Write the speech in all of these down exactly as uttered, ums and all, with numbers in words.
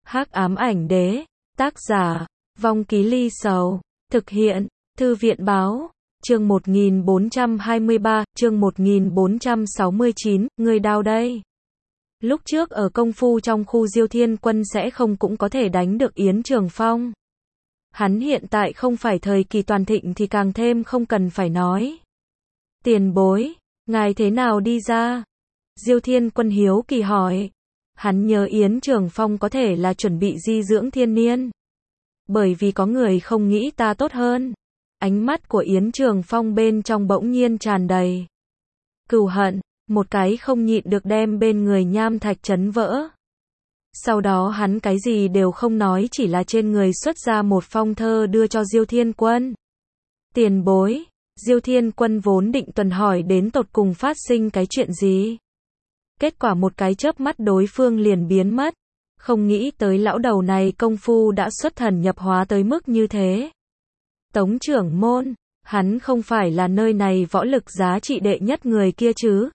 Hắc ám ảnh đế, tác giả, Vong Ký Ly Sầu, thực hiện, Thư viện báo, chương một nghìn bốn trăm hai mươi ba, chương một nghìn bốn trăm sáu mươi chín, người đào đây. Lúc trước ở công phu trong khu Diêu Thiên Quân sẽ không cũng có thể đánh được Yến Trường Phong. Hắn hiện tại không phải thời kỳ toàn thịnh thì càng thêm không cần phải nói. Tiền bối, ngài thế nào đi ra? Diêu Thiên Quân hiếu kỳ hỏi. Hắn nhớ Yến Trường Phong có thể là chuẩn bị di dưỡng thiên niên. Bởi vì có người không nghĩ ta tốt hơn. Ánh mắt của Yến Trường Phong bên trong bỗng nhiên tràn đầy cừu hận, một cái không nhịn được đem bên người nham thạch chấn vỡ. Sau đó hắn cái gì đều không nói, chỉ là trên người xuất ra một phong thơ đưa cho Diêu Thiên Quân. Tiền bối, Diêu Thiên Quân vốn định tuần hỏi đến tột cùng phát sinh cái chuyện gì. Kết quả một cái chớp mắt đối phương liền biến mất. Không nghĩ tới lão đầu này công phu đã xuất thần nhập hóa tới mức như thế. Tống trưởng môn, hắn không phải là nơi này võ lực giá trị đệ nhất người kia chứ?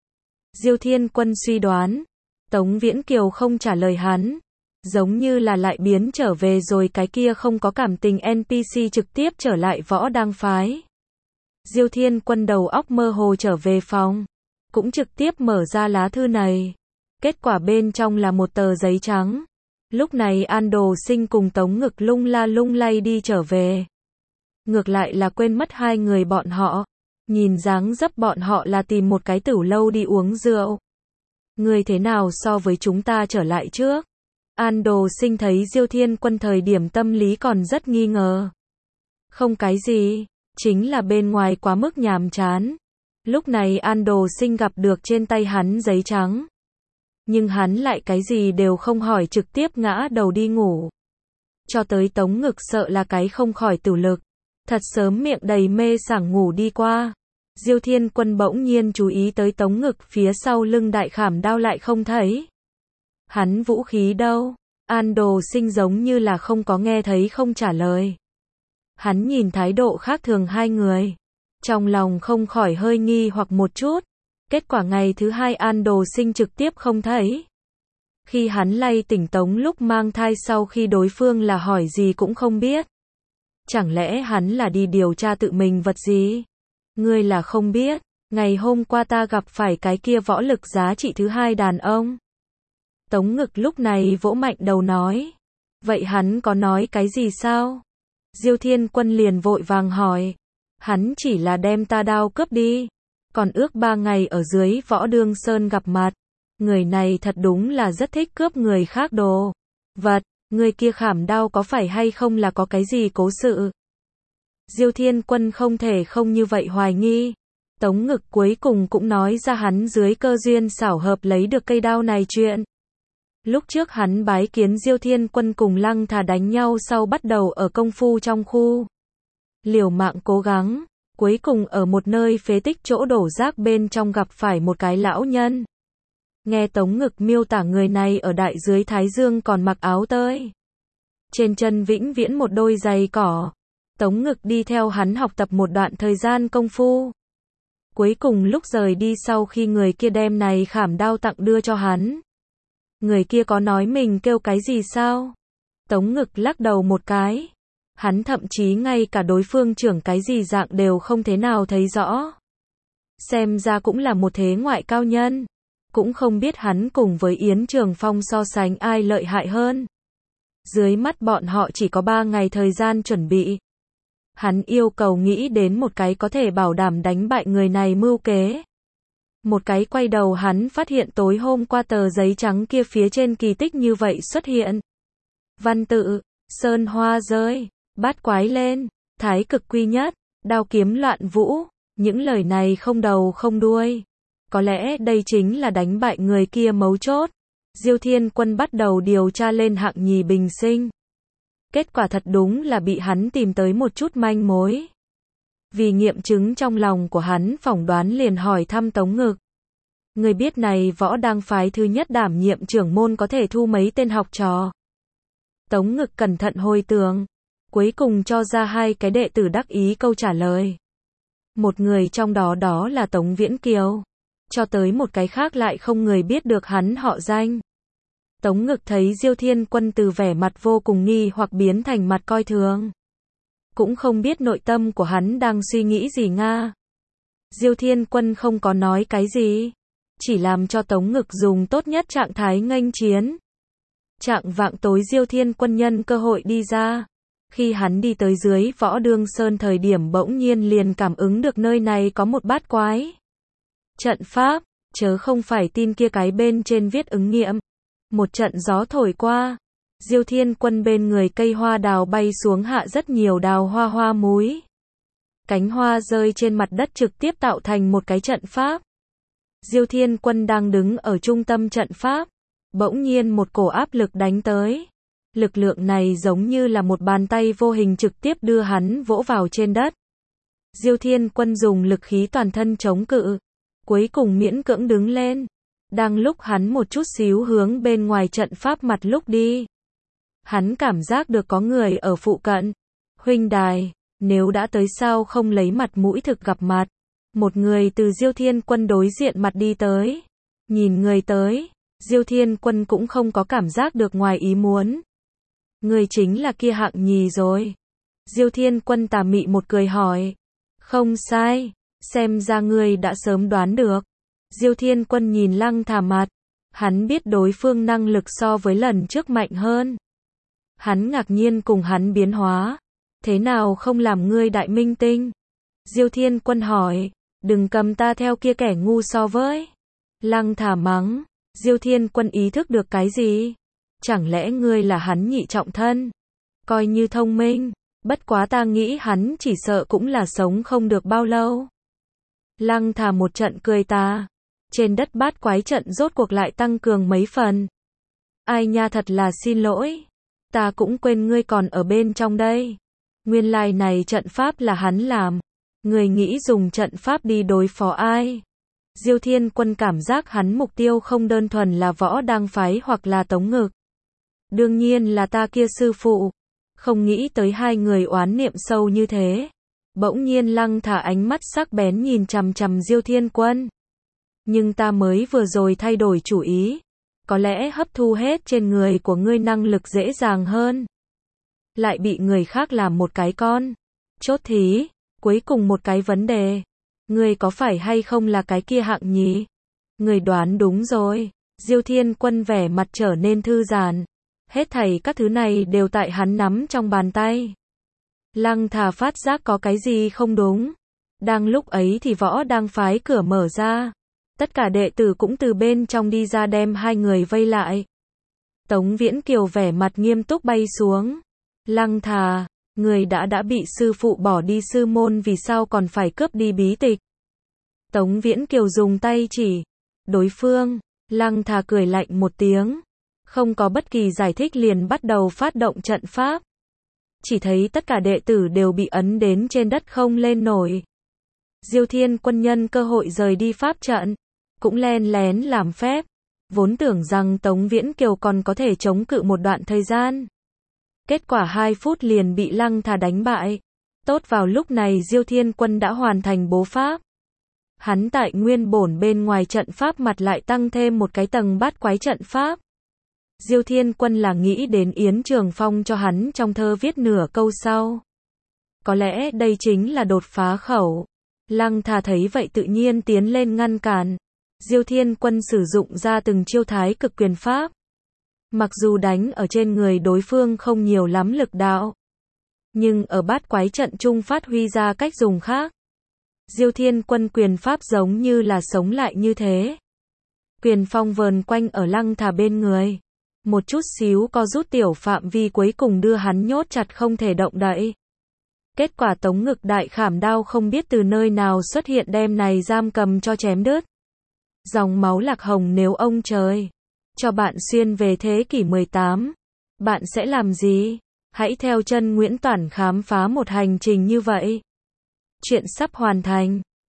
Diêu Thiên Quân suy đoán. Tống Viễn Kiều không trả lời hắn. Giống như là lại biến trở về rồi, cái kia không có cảm tình en pê xê trực tiếp trở lại võ đang phái. Diêu Thiên Quân đầu óc mơ hồ trở về phòng. Cũng trực tiếp mở ra lá thư này. Kết quả bên trong là một tờ giấy trắng. Lúc này An Đồ Sinh cùng Tống Ngực lung la lung lay đi trở về. Ngược lại là quên mất hai người bọn họ. Nhìn dáng dấp bọn họ là tìm một cái tửu lâu đi uống rượu. Người thế nào so với chúng ta trở lại trước? An Đồ Sinh thấy Diêu Thiên Quân thời điểm tâm lý còn rất nghi ngờ. Không cái gì, chính là bên ngoài quá mức nhàm chán. Lúc này An Đồ Sinh gặp được trên tay hắn giấy trắng. Nhưng hắn lại cái gì đều không hỏi, trực tiếp ngã đầu đi ngủ. Cho tới Tống Ngực sợ là cái không khỏi tử lực. Thật sớm miệng đầy mê sảng ngủ đi qua. Diêu Thiên Quân bỗng nhiên chú ý tới Tống Ngực phía sau lưng đại khảm đao lại không thấy. Hắn vũ khí đâu? An Đồ Sinh giống như là không có nghe thấy, không trả lời. Hắn nhìn thái độ khác thường hai người. Trong lòng không khỏi hơi nghi hoặc một chút. Kết quả ngày thứ hai An Đồ Sinh trực tiếp không thấy. Khi hắn lay tỉnh Tống lúc mang thai, sau khi đối phương là hỏi gì cũng không biết. Chẳng lẽ hắn là đi điều tra tự mình vật gì? Ngươi là không biết, ngày hôm qua ta gặp phải cái kia võ lực giá trị thứ hai đàn ông. Tống Ngực lúc này vỗ mạnh đầu nói. Vậy hắn có nói cái gì sao? Diêu Thiên Quân liền vội vàng hỏi. Hắn chỉ là đem ta đao cướp đi. Còn ước ba ngày ở dưới Võ Đương Sơn gặp mặt. Người này thật đúng là rất thích cướp người khác đồ vật. Người kia khảm đao có phải hay không là có cái gì cố sự? Diêu Thiên Quân không thể không như vậy hoài nghi. Tống Ngực cuối cùng cũng nói ra hắn dưới cơ duyên xảo hợp lấy được cây đao này chuyện. Lúc trước hắn bái kiến Diêu Thiên Quân cùng Lăng Thà đánh nhau, sau bắt đầu ở công phu trong khu liều mạng cố gắng, cuối cùng ở một nơi phế tích chỗ đổ rác bên trong gặp phải một cái lão nhân. Nghe Tống Ngực miêu tả, người này ở đại dưới thái dương còn mặc áo tơi. Trên chân vĩnh viễn một đôi giày cỏ. Tống Ngực đi theo hắn học tập một đoạn thời gian công phu. Cuối cùng lúc rời đi, sau khi người kia đem này khảm đao tặng đưa cho hắn. Người kia có nói mình kêu cái gì sao? Tống Ngực lắc đầu một cái. Hắn thậm chí ngay cả đối phương trưởng cái gì dạng đều không thế nào thấy rõ. Xem ra cũng là một thế ngoại cao nhân. Cũng không biết hắn cùng với Yến Trường Phong so sánh ai lợi hại hơn. Dưới mắt bọn họ chỉ có ba ngày thời gian chuẩn bị. Hắn yêu cầu nghĩ đến một cái có thể bảo đảm đánh bại người này mưu kế. Một cái quay đầu hắn phát hiện tối hôm qua tờ giấy trắng kia phía trên kỳ tích như vậy xuất hiện. Văn tự, sơn hoa rơi, bát quái lên, thái cực quy nhất, đao kiếm loạn vũ. Những lời này không đầu không đuôi. Có lẽ đây chính là đánh bại người kia mấu chốt. Diêu Thiên Quân bắt đầu điều tra lên hạng nhì bình sinh. Kết quả thật đúng là bị hắn tìm tới một chút manh mối. Vì nghiệm chứng trong lòng của hắn, phỏng đoán liền hỏi thăm Tống Ngực. Người biết này võ đang phái thứ nhất đảm nhiệm trưởng môn có thể thu mấy tên học trò? Tống Ngực cẩn thận hồi tưởng. Cuối cùng cho ra hai cái đệ tử đắc ý câu trả lời. Một người trong đó đó là Tống Viễn Kiều. Cho tới một cái khác lại không người biết được hắn họ danh. Tống Ngực thấy Diêu Thiên Quân từ vẻ mặt vô cùng nghi hoặc biến thành mặt coi thường. Cũng không biết nội tâm của hắn đang suy nghĩ gì nga. Diêu Thiên Quân không có nói cái gì, chỉ làm cho Tống Ngực dùng tốt nhất trạng thái nghênh chiến. Trạng vạng tối Diêu Thiên Quân nhân cơ hội đi ra. Khi hắn đi tới dưới Võ Đương Sơn thời điểm bỗng nhiên liền cảm ứng được nơi này có một bát quái trận pháp, chớ không phải tin kia cái bên trên viết ứng nghiệm. Một trận gió thổi qua, Diêu Thiên Quân bên người cây hoa đào bay xuống hạ rất nhiều đào hoa hoa múi. Cánh hoa rơi trên mặt đất trực tiếp tạo thành một cái trận pháp. Diêu Thiên Quân đang đứng ở trung tâm trận pháp, bỗng nhiên một cổ áp lực đánh tới. Lực lượng này giống như là một bàn tay vô hình trực tiếp đưa hắn vỗ vào trên đất. Diêu Thiên Quân dùng lực khí toàn thân chống cự, cuối cùng miễn cưỡng đứng lên. Đang lúc hắn một chút xíu hướng bên ngoài trận pháp mặt lúc đi, hắn cảm giác được có người ở phụ cận. Huynh đài, nếu đã tới sao không lấy mặt mũi thực gặp mặt. Một người từ Diêu Thiên Quân đối diện mặt đi tới. Nhìn người tới, Diêu Thiên Quân cũng không có cảm giác được ngoài ý muốn. Người chính là kia Hạng Nhì rồi. Diêu Thiên Quân tà mị một cười hỏi. Không sai, xem ra ngươi đã sớm đoán được. Diêu Thiên Quân nhìn Lăng Thà mặt, hắn biết đối phương năng lực so với lần trước mạnh hơn. Hắn ngạc nhiên cùng hắn biến hóa, thế nào không làm ngươi đại minh tinh? Diêu Thiên Quân hỏi, đừng cầm ta theo kia kẻ ngu so với. Lăng Thà mắng, Diêu Thiên Quân ý thức được cái gì? Chẳng lẽ ngươi là hắn nhị trọng thân? Coi như thông minh, bất quá ta nghĩ hắn chỉ sợ cũng là sống không được bao lâu. Lăng Thà một trận cười ta. Trên đất bát quái trận rốt cuộc lại tăng cường mấy phần. Ai nha, thật là xin lỗi. Ta cũng quên ngươi còn ở bên trong đây. Nguyên lai này trận pháp là hắn làm. Người nghĩ dùng trận pháp đi đối phó ai? Diêu Thiên Quân cảm giác hắn mục tiêu không đơn thuần là Võ Đang Phái hoặc là Tống Ngực. Đương nhiên là ta kia sư phụ. Không nghĩ tới hai người oán niệm sâu như thế. Bỗng nhiên Lăng Thà ánh mắt sắc bén nhìn chằm chằm Diêu Thiên Quân. Nhưng ta mới vừa rồi thay đổi chủ ý. Có lẽ hấp thu hết trên người của ngươi năng lực dễ dàng hơn. Lại bị người khác làm một cái con. Chốt thí, cuối cùng một cái vấn đề. Ngươi có phải hay không là cái kia Hạng Nhì? Ngươi đoán đúng rồi. Diêu Thiên Quân vẻ mặt trở nên thư giãn. Hết thảy các thứ này đều tại hắn nắm trong bàn tay. Lăng Thà phát giác có cái gì không đúng. Đang lúc ấy thì Võ Đang Phái cửa mở ra. Tất cả đệ tử cũng từ bên trong đi ra đem hai người vây lại. Tống Viễn Kiều vẻ mặt nghiêm túc bay xuống. Lăng Thà, người đã đã bị sư phụ bỏ đi sư môn vì sao còn phải cướp đi bí tịch. Tống Viễn Kiều dùng tay chỉ đối phương. Lăng Thà cười lạnh một tiếng. Không có bất kỳ giải thích liền bắt đầu phát động trận pháp. Chỉ thấy tất cả đệ tử đều bị ấn đến trên đất không lên nổi. Diêu Thiên Quân nhân cơ hội rời đi pháp trận. Cũng len lén làm phép. Vốn tưởng rằng Tống Viễn Kiều còn có thể chống cự một đoạn thời gian. Kết quả hai phút liền bị Lăng Thà đánh bại. Tốt vào lúc này Diêu Thiên Quân đã hoàn thành bố pháp. Hắn tại nguyên bổn bên ngoài trận pháp mặt lại tăng thêm một cái tầng bát quái trận pháp. Diêu Thiên Quân là nghĩ đến Yến Trường Phong cho hắn trong thơ viết nửa câu sau. Có lẽ đây chính là đột phá khẩu. Lăng Thà thấy vậy tự nhiên tiến lên ngăn cản. Diêu Thiên Quân sử dụng ra từng chiêu thái cực quyền pháp. Mặc dù đánh ở trên người đối phương không nhiều lắm lực đạo, nhưng ở bát quái trận trung phát huy ra cách dùng khác. Diêu Thiên Quân quyền pháp giống như là sống lại như thế. Quyền phong vờn quanh ở Lăng Thà bên người. Một chút xíu co rút tiểu phạm vi cuối cùng đưa hắn nhốt chặt không thể động đậy. Kết quả Tống Ngực đại khảm đao không biết từ nơi nào xuất hiện đem này giam cầm cho chém đứt. Dòng máu lạc hồng nếu ông trời cho bạn xuyên về thế kỷ mười tám, bạn sẽ làm gì? Hãy theo chân Nguyễn Toản khám phá một hành trình như vậy. Chuyện sắp hoàn thành.